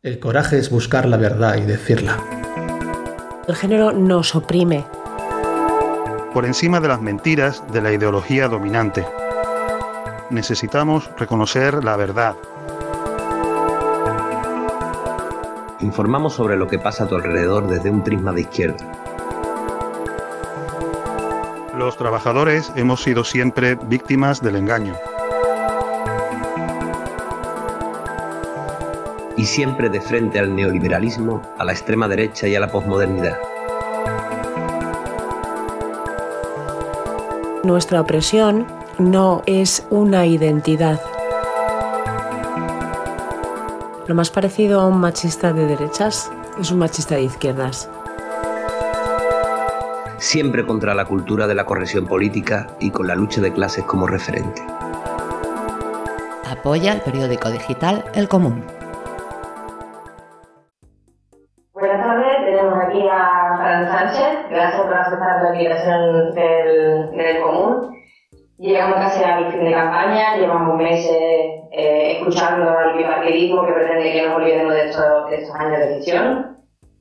El coraje es buscar la verdad y decirla. El género nos oprime. Por encima de las mentiras de la ideología dominante. Necesitamos reconocer la verdad. Informamos sobre lo que pasa a tu alrededor desde un prisma de izquierda. Los trabajadores hemos sido siempre víctimas del engaño. Y siempre de frente al neoliberalismo, a la extrema derecha y a la posmodernidad. Nuestra opresión no es una identidad. Lo más parecido a un machista de derechas es un machista de izquierdas. Siempre contra la cultura de la corrección política y con la lucha de clases como referente. Apoya el periódico digital El Común. Buenas tardes, tenemos aquí a Fran Sánchez. Gracias por aceptar la invitación del Común. Llegamos casi al fin de campaña, llevamos meses escuchando al bipartidismo que pretende que nos olvidemos de estos años de elección.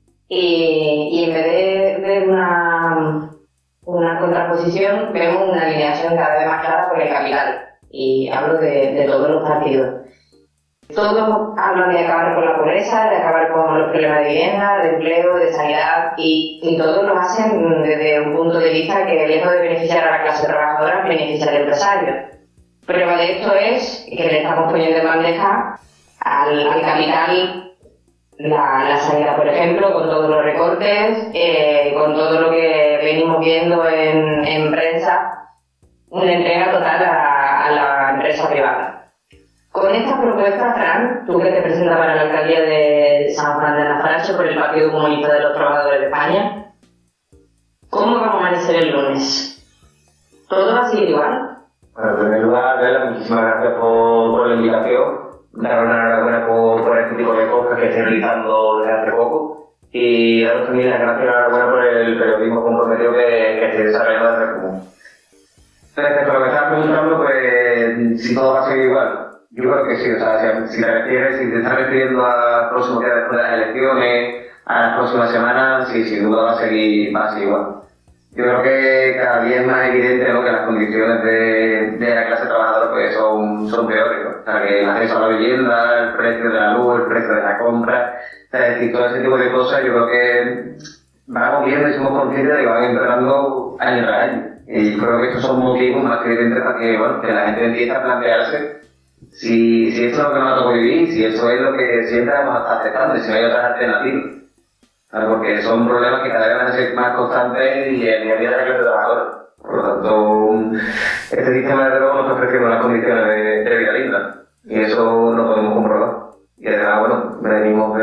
Y en vez de ver una contraposición, vemos una alineación cada vez más clara con el capital. Y hablo de todos los partidos. Todos hablan de acabar con la pobreza, de acabar con los problemas de vivienda, de empleo, de sanidad, y todos lo hacen desde un punto de vista que, lejos de beneficiar a la clase trabajadora, beneficia al empresario. Prueba de esto es que le estamos poniendo en bandeja al capital la sanidad, por ejemplo, con todos los recortes, con todo lo que venimos viendo en prensa, una entrega total a la empresa privada. Con estas propuestas, Fran, tú que te presentas para la alcaldía de San Juan de Nazaracho por el Partido Comunista de los Trabajadores de España, ¿cómo vamos a amanecer el lunes? ¿Todo va a seguir igual? Bueno, en primer lugar, Bela, muchísimas gracias por la invitación. Dar una enhorabuena por este tipo de cosas que estoy realizando desde hace poco. Y daros también las gracias y enhorabuena por el periodismo comprometido que estoy desarrollando desde el Común. Respecto a lo que estabas preguntando, pues si todo va a seguir igual. Yo creo que sí, o sea, si te estás refiriendo a próximos días después de las elecciones, a las próximas semanas, sí, sin duda va a seguir igual. Yo creo que cada día es más evidente, ¿no?, que las condiciones de la clase trabajadora pues son peores, ¿no? O sea, que el acceso a la vivienda, el precio de la luz, el precio de la compra, es decir, todo ese tipo de cosas, yo creo que vamos viendo y somos conscientes de que van empeorando año tras año. Y creo que estos son motivos más que evidentes para que, bueno, que la gente empiece a plantearse si esto es lo que nos ha tocado vivir, si esto es lo que siempre vamos a estar aceptando y si no hay otras alternativas. Claro, porque son problemas que cada vez van a ser más constantes y el día a día de la clase trabajadora. Por lo tanto, este sistema de drogas nos está ofreciendo unas condiciones de vida digna y eso lo podemos comprobar. Y además, bueno, venimos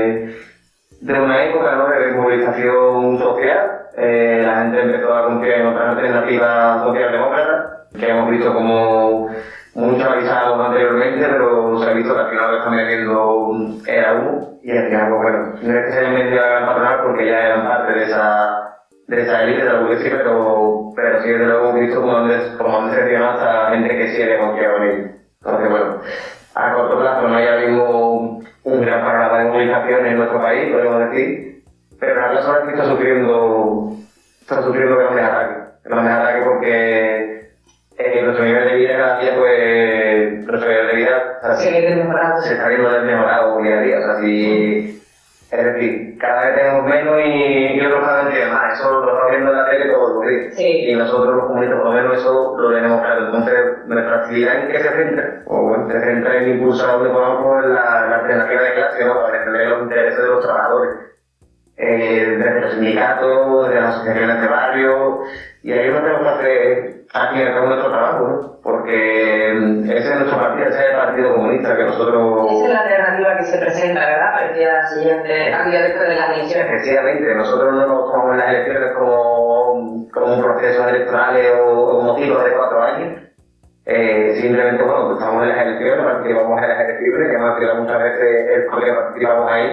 de una época, ¿no?, de movilización social. La gente empezó a confiar en otras alternativas socialdemócratas que hemos visto como mucho avisábamos anteriormente, pero se ha visto que al final lo que están metiendo era uno, y al final, pues bueno, no es que se hayan metido a la patronal porque ya eran parte de esa élite de la burguesía, pero sí desde luego hemos visto como han seleccionado hasta gente que sí había confiado en ellos. Entonces, bueno, a corto plazo no hay ahora mismo un gran panorama de movilización en nuestro país, podemos decir, pero la clase ahora sí está sufriendo grandes ataques porque nuestro nivel de vida cada día, pues, nuestro nivel de vida se está viendo desmejorado día a día. O sea, es decir, cada vez tenemos menos y otros cada vez tienen más. Eso lo estamos viendo en la tele todos los días. Sí. Y nosotros los comunistas, por lo menos, eso lo tenemos claro. Entonces, nuestra actividad en qué se centra, se centra en impulsar donde podamos la alternativa de clase, ¿no?, para defender los intereses de los trabajadores. Desde los sindicatos, desde las asociaciones de barrio, y ahí es donde tenemos que hacer aquí en nuestro trabajo, ¿no? Porque ese es nuestro partido, ese es el Partido Comunista que nosotros... Esa es la alternativa que se presenta, ¿verdad?, para el día siguiente, al día después de las elecciones. Efectivamente, nosotros no nos tomamos las elecciones como un proceso electoral o como ciclos de 4 años. Simplemente, bueno, estamos en las elecciones, participamos en las elecciones, que hemos explicado muchas veces el por qué participamos ahí.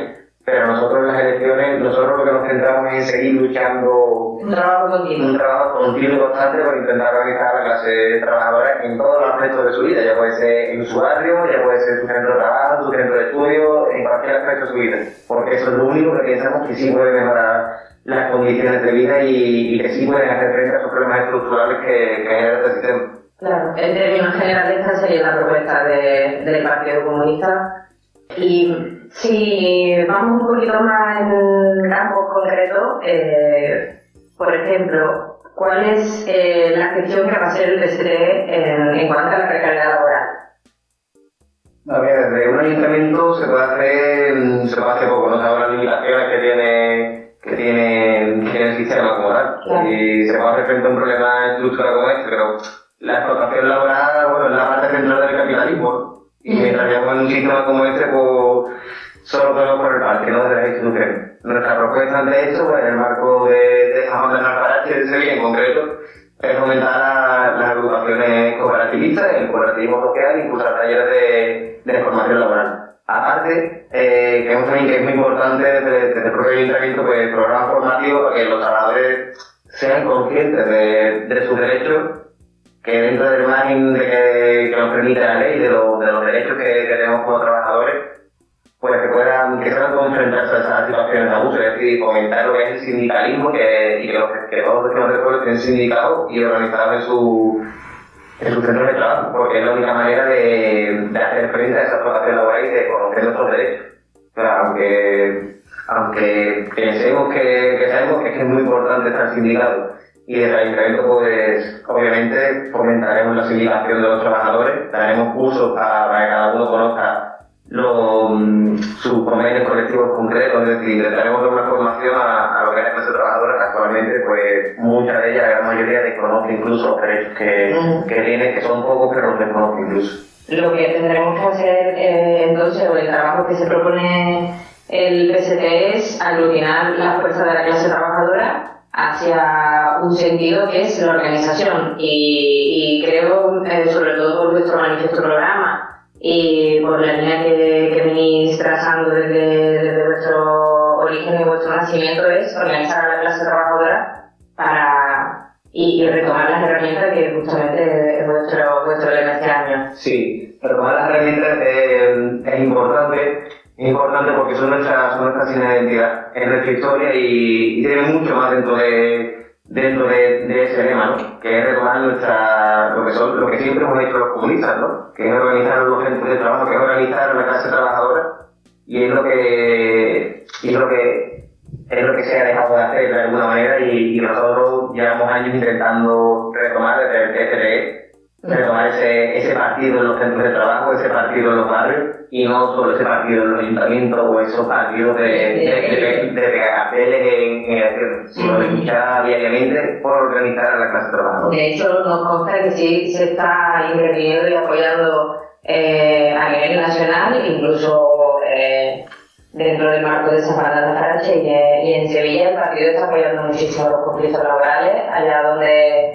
pero nosotros en las elecciones, nosotros lo que nos centramos es en seguir luchando un trabajo continuo y constante por intentar organizar a la clase trabajadora en todos los aspectos de su vida, ya puede ser en su barrio, ya puede ser su centro de trabajo, su centro de estudio, en cualquier aspecto de su vida, porque eso es lo único que pensamos que sí puede mejorar las condiciones de vida y que sí pueden hacer frente a esos problemas estructurales que genera este sistema. Claro, en términos generales esta sería la propuesta del Partido Comunista. Y si vamos un poquito más en campos concretos, por ejemplo, ¿cuál es la gestión que va a hacer el PST en cuanto a la precariedad laboral? A ver, desde un ayuntamiento se puede hacer poco, no sabemos las limitaciones que tiene el sistema como tal. Claro. Y se puede hacer frente a un problema estructural como este, pero la explotación laboral, bueno, es la parte central del capitalismo. Y mientras llevamos en un sistema como este, pues solo podemos por el parque, ¿no? De las instituciones. Nuestra propuesta ante esto, pues en el marco de San Juan de Alfarache, de Sevilla en concreto, es fomentar las agrupaciones cooperativistas, el cooperativismo social, e impulsar talleres de formación laboral. Aparte, creemos también que es muy importante desde el propio ayuntamiento, pues programas formativos para que los trabajadores sean conscientes de sus derechos, que dentro del margen que nos permite la ley, de los derechos que tenemos como trabajadores, pues que sepan cómo enfrentarse a esas situaciones de abuso, es decir, fomentar lo que es el sindicalismo y que todos los vecinos del pueblo estén sindicados y organizados en su centro de trabajo, porque es la única manera de hacer frente a esa explotación laboral y de conocer nuestros derechos. Pero aunque pensemos que sabemos que es muy importante estar sindicado, y desde el ayuntamiento, pues obviamente fomentaremos la sindicación de los trabajadores, daremos cursos para que cada uno conozca sus convenios colectivos concretos, es decir, intentaremos dar una formación a lo que es la clase trabajadora. Actualmente, pues muchas de ellas, la gran mayoría, desconoce incluso los derechos que tiene, que son pocos, pero los desconoce incluso. Lo que tendremos que hacer entonces, o el trabajo que se propone el PST, es aglutinar la fuerza de la clase trabajadora hacia un sentido que es la organización, y creo, sobre todo por vuestro manifiesto programa y por la línea que venís trazando desde vuestro origen y vuestro nacimiento, es organizar a la clase trabajadora y retomar las herramientas que justamente es vuestro lema este año. Sí, retomar las herramientas es importante. Es importante porque son nuestra señal de identidad, es nuestra historia y tiene mucho más dentro de ese lema, ¿no? Que es retomar lo que siempre hemos hecho los comunistas, ¿no? Que es organizar los centros de trabajo, que es organizar a la clase trabajadora, y es lo que se ha dejado de hacer de alguna manera, y nosotros llevamos años intentando retomar desde el TCRE, retomar ese partido en los centros de trabajo, ese partido en los barrios, y no solo ese partido en los ayuntamientos o esos partidos de carteles en elecciones, sino de luchar diariamente por organizar a la clase trabajadora. De hecho, nos consta que sí se está interviniendo y apoyando a nivel nacional, incluso dentro del marco de San Juan de Alfarache y en Sevilla el partido está apoyando muchísimo los conflictos laborales, allá donde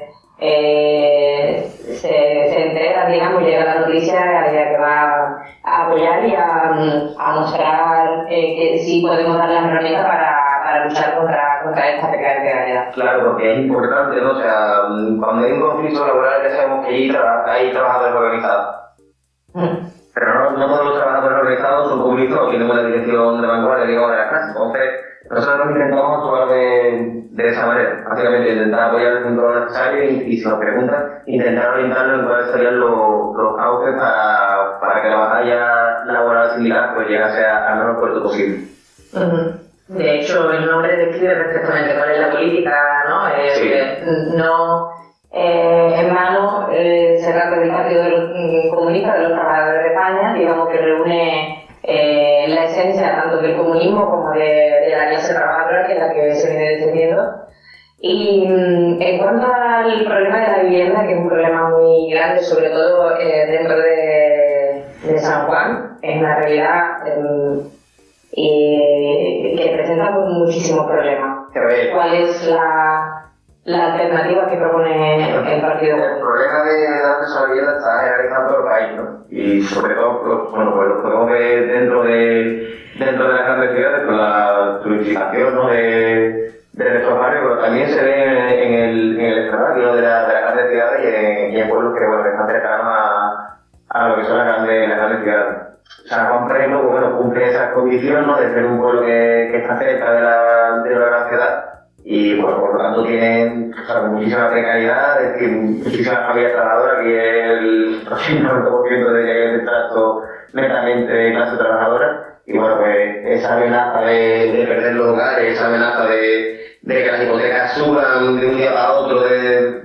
se entera, digamos, llega la noticia que va a apoyar y a mostrar que sí podemos dar las herramientas para luchar contra esta precariedad. Claro, porque es importante, ¿no? O sea, cuando hay un conflicto laboral ya sabemos que hay trabajadores organizados. Pero no todos los trabajadores organizados son comunistas o tienen una dirección de vanguardia, digamos, de la clase. Entonces, nosotros intentamos actuar de esa manera. Básicamente, intentar apoyar el centro necesario y si nos preguntan, intentar orientarnos en cuáles serían los cauces para que la batalla laboral sindical pues llegase al mejor puerto posible. De hecho, el nombre describe perfectamente cuál es la política, ¿no? Sí. No en vano se trata del Partido Comunista de los Trabajadores de España, digamos que reúne la esencia tanto del comunismo como de la clase trabajadora, que es la que se viene defendiendo. Y en cuanto al problema de la vivienda, que es un problema muy grande, sobre todo dentro de San Juan, es una realidad que presenta muchísimos problemas. ¿Cuál es la alternativa que propone el partido? El problema de la acceso a la vivienda está generalizando el país, ¿no? Y sobre todo, pues lo podemos ver dentro de las grandes ciudades, con también se ve en el escenario de las grandes ciudades y en pueblos que, bueno, están cercanos a lo que son las grandes ciudades. San Juan, por ejemplo, pues, bueno, cumple esas condiciones, ¿no?, de ser un pueblo que está cerca de la gran ciudad y, bueno, por lo tanto tienen, o sea, muchísima precariedad, es decir, muchísimas familias trabajadoras, aquí el 90% de trato netamente de clase trabajadora. Y bueno, pues esa amenaza de perder los hogares, esa amenaza de que las hipotecas suban de un día para otro de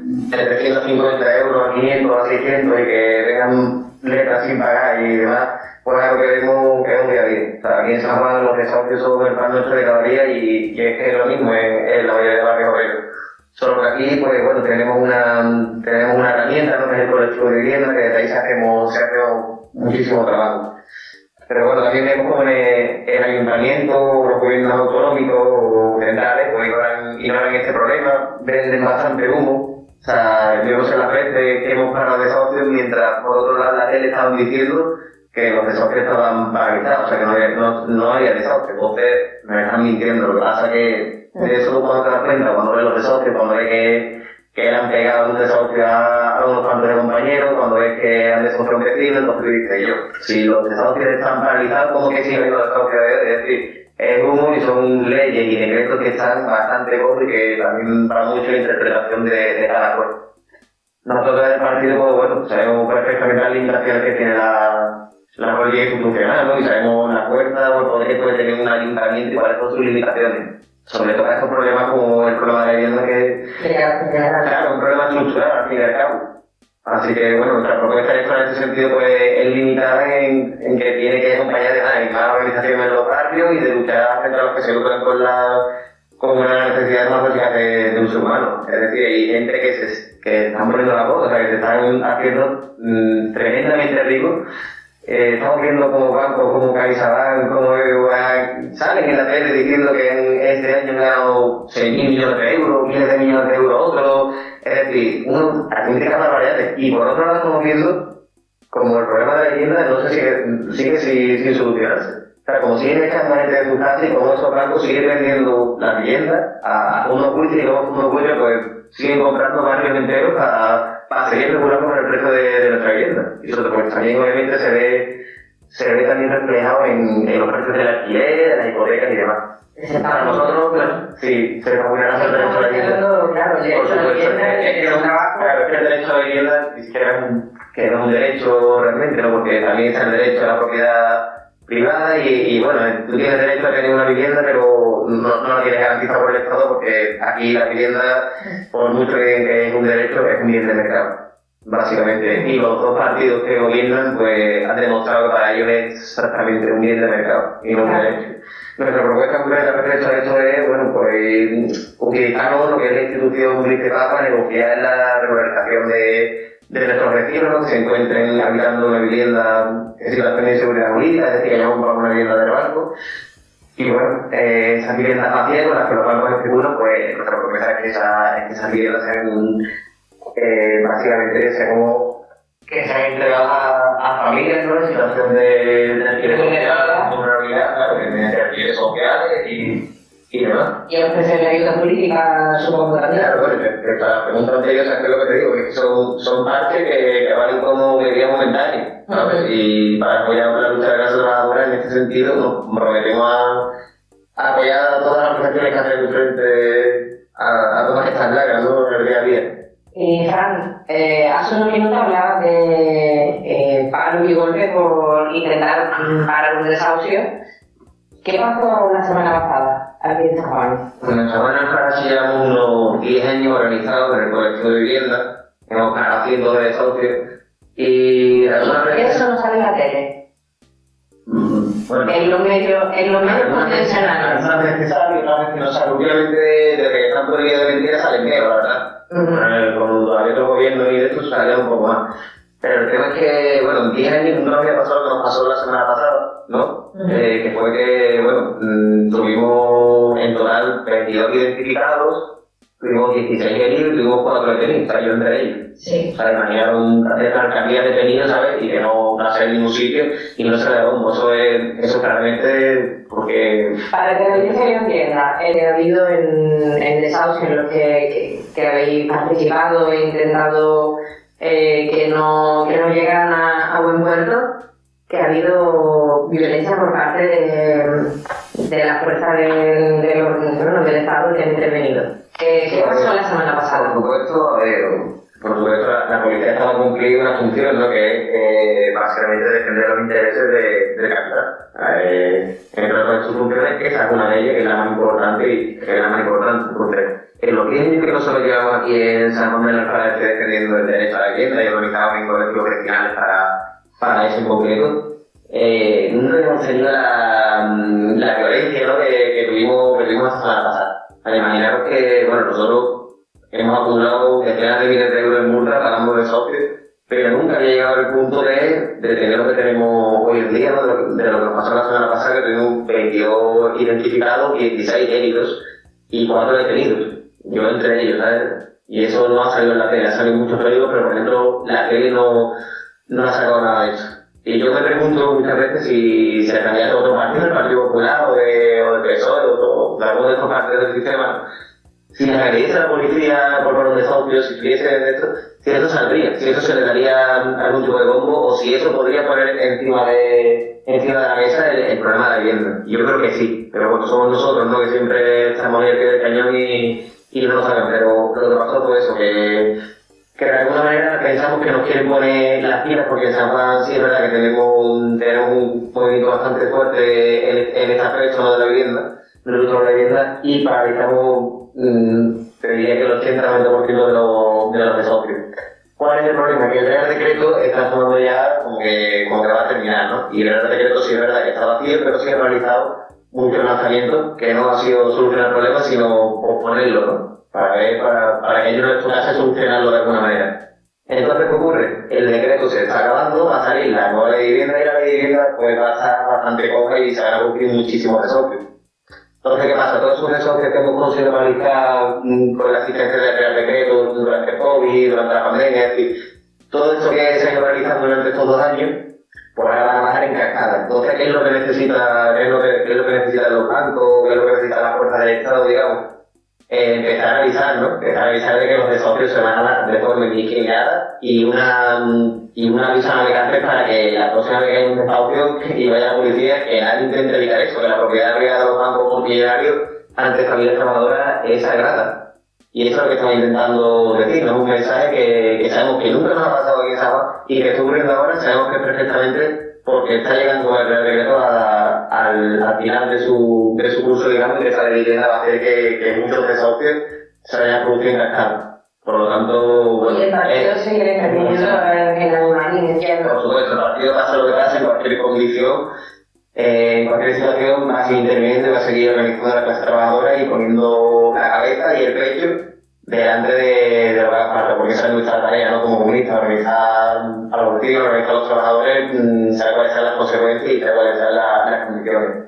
350 euros a 500 a 600 y que vengan letras sin pagar y demás, pues es algo que vemos que es un día a día. O sea, aquí en San Juan los desahucios son el pan nuestro de cada día y es que es lo mismo en la mayoría de barrios obreros. Solo que aquí, pues bueno, tenemos una herramienta, ¿no?, que es el colectivo de vivienda, que desde ahí se hace muchísimo trabajo. Pero bueno, también vemos como el ayuntamiento, los gobiernos autonómicos o centrales, pues ignoran este problema, venden bastante humo. O sea, yo no sé las veces que hemos parado desahucios mientras por otro lado la tele estaban diciendo que los desahucios estaban paralizados, o sea que no había desahucios. Entonces me están mintiendo. Lo que pasa es que de eso cuando te das cuenta, cuando ves los desahucios, cuando ves que le han pegado un desahucio a unos cuantos de compañeros, cuando ves que han desahuciado a un vecino, entonces dices yo, si los desahucios están paralizados, ¿cómo que sigue habiendo desahucios de hoy? Es decir, es humo y son leyes y decretos que están bastante cortos y que también para mucho la interpretación de cada cual. Nosotros del partido, pues bueno, sabemos perfectamente las limitaciones que tiene la política institucional, ¿no? Y sabemos la fuerza o el poder que puede tener un ayuntamiento y cuáles son sus limitaciones. Sobre todo estos problemas como el problema de la vivienda que claro, un problema estructural al fin y al cabo. Así que bueno, nuestra propuesta en este sentido pues es limitada en que tiene que acompañar de más organización en los barrios y de luchar frente a los que se lucran con una necesidad más básica de un ser humano. Es decir, hay gente que están poniendo la voz, o sea, que se están haciendo tremendamente ricos. Estamos viendo como bancos como CaixaBank, como salen en la tele diciendo que este año han ganado 6.000 millones de euros, miles de millones de euros otros. Es decir, uno admite las variantes. Y por otro lado estamos viendo como el problema de la vivienda no sigue sin solucionarse. O sea, como siguen echando gente de su casa y como esos bancos siguen vendiendo la vivienda a fondos buitres y luego fondos buitres pues siguen comprando barrios enteros para seguir regulando con el precio de nuestra vivienda. Y eso pues también obviamente se ve también reflejado en los precios del alquiler, de las hipotecas y demás. Para nosotros, claro, sí, se favorece el derecho a la vivienda. Claro, el derecho a la vivienda es que el derecho a la vivienda ni siquiera que no es un derecho realmente, ¿no? Porque también está el derecho a la propiedad privada y bueno, tú tienes derecho a tener una vivienda, pero no la tienes garantizada por el Estado porque aquí la vivienda, por mucho que es un derecho, es un bien de mercado, básicamente. Y los dos partidos que gobiernan, pues han demostrado que para ellos es exactamente un bien de mercado y no un derecho. Nuestra propuesta concreta respecto a esto es, bueno, pues utilizarnos lo que es la institución municipal para negociar la regularización de nuestros vecinos que se encuentren habitando una vivienda en situación de inseguridad jurídica, es decir, que hayamos comprado una vivienda del banco. Y bueno, esas viviendas vacías con las que los bancos especulan, pues nuestra promesa es que esas viviendas sean básicamente que sean entregadas a familias, ¿no?, en situación de alquiler social, de vulnerabilidad, claro, de alquileres sociales y demás. Y ofrecerle ayuda política, supongo también. Claro, bueno, la pregunta anterior, ¿sabes qué es lo que te digo? Que son parches que valen como medida momentánea, ¿sabes? Y para apoyar la lucha de la clase trabajadora en este sentido, nos comprometemos a apoyar a todas las organizaciones que hacen frente a todas estas lagas, ¿no?, en el día a día. Fran, hace unos minutos hablabas de paro y golpe por intentar parar un desahucio. ¿Qué pasó la semana pasada aquí en San Juan? Bueno, en San Juan ahora llevamos unos 10 años organizados en el colectivo de vivienda, hemos parado cientos de desahucios y algunas veces... Eso no sale en la tele. Bueno, en los medios convencionales. Algunas veces sale, otras veces no sale. Obviamente, desde que están prohibidos de mentira salen menos, la verdad. Con todavía otro gobierno y de esto sale un poco más. Pero el tema es que, bueno, en 10 años nunca había pasado lo que nos pasó la semana pasada, ¿no? Que fue que, bueno, tuvimos en total 22 identificados, tuvimos 16 heridos y tuvimos 4 detenidos, o sea, yo entre ellos. Sí. O sea, imaginar una alcaldía detenido, ¿sabes? Y que no hacer en ningún sitio y no se le da bombo. Eso claramente, porque... Para que la audiencia lo entienda, ha habido en desahucios en los que habéis participado e intentado que no llegaran a buen puerto, que ha habido violencia por parte de la fuerza del Estado que han intervenido. ¿Qué pasó la semana pasada? Por supuesto, la policía estaba cumpliendo una función, ¿no? Que es básicamente defender los intereses de capital. Entre otras sus funciones, esa es una de ellas, que es la más importante y que es la más importante. Entonces, en los 10 años que nosotros llevamos aquí en San Juan de la Espada defendiendo el derecho a la vivienda y organizamos en colectivos regionales para eso en concreto, nunca hemos tenido la violencia, ¿no? que tuvimos la semana pasada. Al imaginaros que, bueno, nosotros hemos acumulado decenas de miles de euros en multa pagando de socios, pero nunca había llegado al punto de tener lo que tenemos hoy en día, ¿no? de lo que nos pasó la semana pasada, que tuvimos 22 identificados, 16 heridos y 4 detenidos. Yo entre ellos, ¿sabes? Y eso no ha salido en la tele, ha salido en muchos periódicos, pero por ejemplo la tele no ha sacado nada de eso. Y yo me pregunto muchas veces si se candidato a otro partido, el Partido Popular o del PSOE o de alguno de estos partidos del sistema, si les agrediese a la policía por los desahucios, si tuviese esto, si eso saldría, si eso se le daría algún tipo de bombo o si eso podría poner encima de la mesa el problema de la vivienda. Yo creo que sí, pero bueno, somos nosotros, ¿no? Que siempre estamos ahí al pie del cañón y no lo saben, pero lo que pasó fue eso, que de alguna manera pensamos que nos quieren poner las pilas porque en San Juan sí es verdad que tenemos un movimiento bastante fuerte en este aspecto de la vivienda, de lucha por la vivienda, y paralizamos, te diría que el 80-90% de los desahucios. ¿Cuál es el problema? Que el Real Decreto está sonando ya como que va a terminar, ¿no? Y el Real Decreto sí es verdad que está vacío, pero sí ha realizado muchos lanzamientos que no ha sido solucionar el problema, sino posponerlo, ¿no? Para que ellos no puedan solucionarlo de alguna manera. Entonces, ¿qué ocurre? El decreto se está acabando, va a salir la nueva ley de vivienda y la ley de vivienda pues va a estar bastante coja y se van a cumplir muchísimos desahucios. Entonces, ¿qué pasa? Todos esos desahucios que hemos conseguido realizar con la asistencia del Real Decreto durante el COVID, durante la pandemia, es decir, todo esto que se ha ido realizando durante estos 2 años, pues ahora van a bajar en cascada. Entonces, ¿qué es lo que necesitan los bancos? ¿Qué es lo que necesita la fuerza del Estado, digamos? Empezar a avisar, ¿no? Empezar a avisar de que los desahucios se van a dar de forma indiscriminada y una aviso a navegantes para que la próxima vez que haya un desahucio y vaya la policía, que nadie intente evitar eso, que la propiedad privada de los bancos multimillonarios ante familias trabajadoras es sagrada. Y eso es lo que estamos intentando decir, ¿no? Un mensaje que sabemos que nunca nos ha pasado aquí en San Juan y que está ocurriendo ahora, sabemos que perfectamente porque está llegando el Real Decreto al final de su curso, digamos, y que esa vivienda va a hacer que muchos desahucios se vayan produciendo en cascada. Por lo tanto, bueno, y el partido sigue interviniendo en alguna línea. Por supuesto, el partido pasa lo que pasa en cualquier condición, en cualquier situación va a seguir interviniendo y va a seguir organizando a la clase trabajadora y poniendo la cabeza y el pecho delante de lo que haga falta, porque esa es nuestra tarea, ¿no? Como comunistas, organizar a los vecinos, organizar a los trabajadores, saber cuáles son las consecuencias y saber cuáles son las condiciones.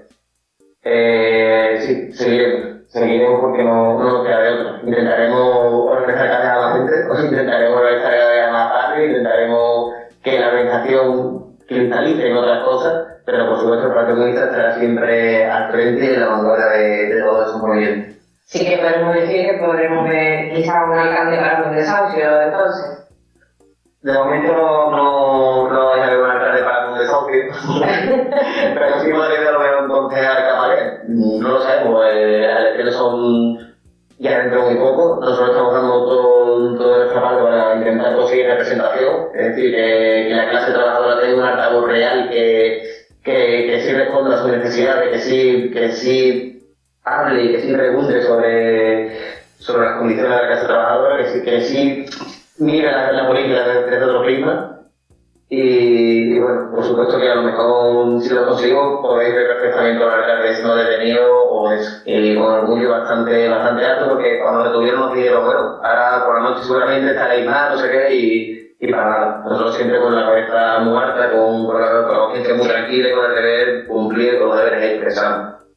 Sí, seguiremos porque no nos queda de otra. Intentaremos organizar cada vez a más gente, o intentaremos organizar cada vez a más barrios, intentaremos que la organización cristalice en otras cosas, pero por supuesto el Partido Comunista estará siempre al frente y en la vanguardia de todos esos movimientos. Sí que podemos decir que podremos ver quizá un alcalde para un desahucio, entonces. De momento no hay algún alcalde para un desahucio, pero sí podría haber un concejal capaz. No lo sabemos, las elecciones son ya dentro de muy poco. Nosotros estamos dando todo nuestro parte para intentar conseguir representación, es decir, que la clase trabajadora tenga un altavoz real que sí responda a sus necesidades, que sí hable y que sí pregunte sobre las condiciones de la clase trabajadora, que sí mire la política desde otro prisma. Y bueno, por supuesto que a lo mejor si lo consigo podéis ver perfectamente a un alcalde no detenido o con orgullo bastante alto, porque cuando detuvieron nos dijeron, bueno, ahora por la noche seguramente estaréis mal, no sé qué, y para nada. Nosotros siempre con la cabeza muy alta, con la conciencia muy tranquila y con el deber cumplir con los deberes expresados.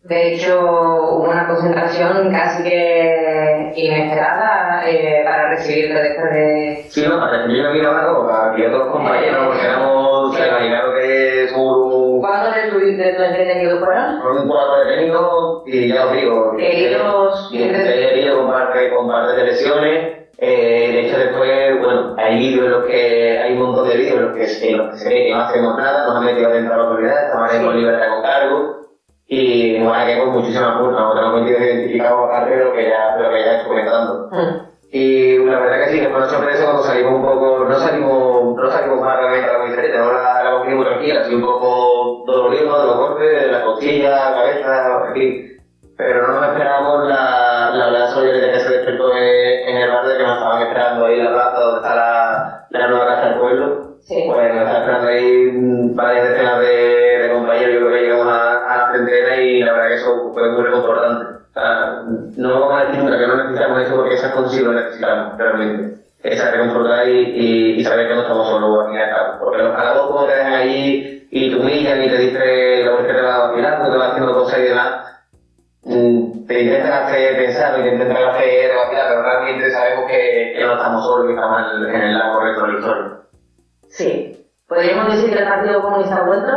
De hecho, hubo una concentración casi que inesperada para recibirte después de... Sí, no, para recibirme aquí para que todos los compañeros, porque éramos, se imaginaron que somos... ¿Cuántos de tus detenidos fueron? Fueron 4 detenidos y ya os digo... ¿Heridos? Heridos con partes de lesiones. De hecho, después, bueno, hay vídeos en los que hay un montón de vídeos en los que se ve que no hacemos nada, nos han metido dentro de la autoridad, estamos ahí con libertad con cargo. Y nos van a quedar con muchísimas culpas, porque nos hemos metido identificado aparte de lo que ya estoy comentando. Y la verdad que sí, que fue una sorpresa cuando salimos un poco, no salimos más realmente a la comisaría, tenemos la cogida muy tranquila, así un poco dolorido de los golpes, de la costilla, la cabeza, en fin. Pero no nos esperábamos la verdad solidaridad que se despertó en el barrio, que nos estaban esperando ahí en la plaza donde está la nueva casa del pueblo. Sí. Pues nos estaban esperando ahí varias decenas de compañeros, yo creo que llegamos a la centena y la verdad que eso fue muy reconfortante. O sea, no vamos a decir nunca que no necesitamos eso porque esas cosas sí lo necesitamos realmente. Esa reconfortar y saber que no estamos solos aquí en el campo. Porque los calabozos te dejan allí y te humillan y te dicen lo que te va vacilando, te va haciendo cosas y demás. Te intentan hacer pensar, te intentan hacer vacilar, pero realmente sabemos que no estamos solos y estamos en el lado correcto de la historia. Sí. ¿Podríamos decir que el Partido Comunista ha vuelto?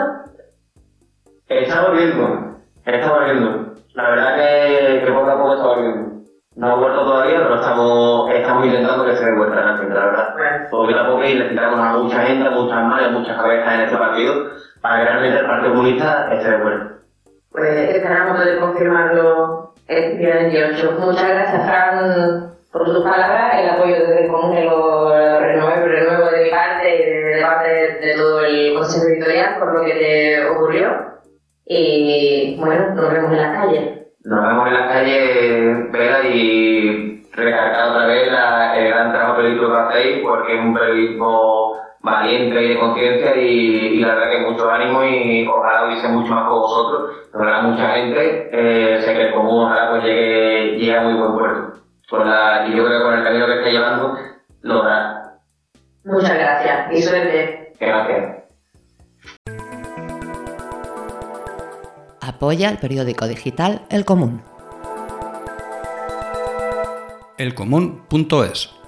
Está volviendo. La verdad que poco a poco está volviendo. No ha vuelto todavía, pero estamos intentando que se dé vuelta en la gente, la verdad. Poquito a poco y necesitamos a mucha gente, a muchas manos, muchas cabezas en este partido para que realmente el Partido Comunista esté de vuelta. Pues esperamos poder confirmarlo el día 28. Muchas gracias, Fran, por tus palabras, el apoyo desde el común, lo renuevo de mi parte y de parte de todo el consejo editorial por lo que te ocurrió. Y bueno, nos vemos en la calle. Nos vemos en la calle, Vela, y recargar otra vez el gran trabajo periodístico que hacéis, porque es un periodismo valiente y de conciencia y la verdad que mucho ánimo y ojalá hubiese mucho más con vosotros, ojalá mucha gente, sé que el común ojalá pues llegue a muy buen puerto. Y yo creo que con el camino que está llevando lo hará. Muchas gracias y suerte. Gracias. Apoya el periódico digital El Común. elcomún.es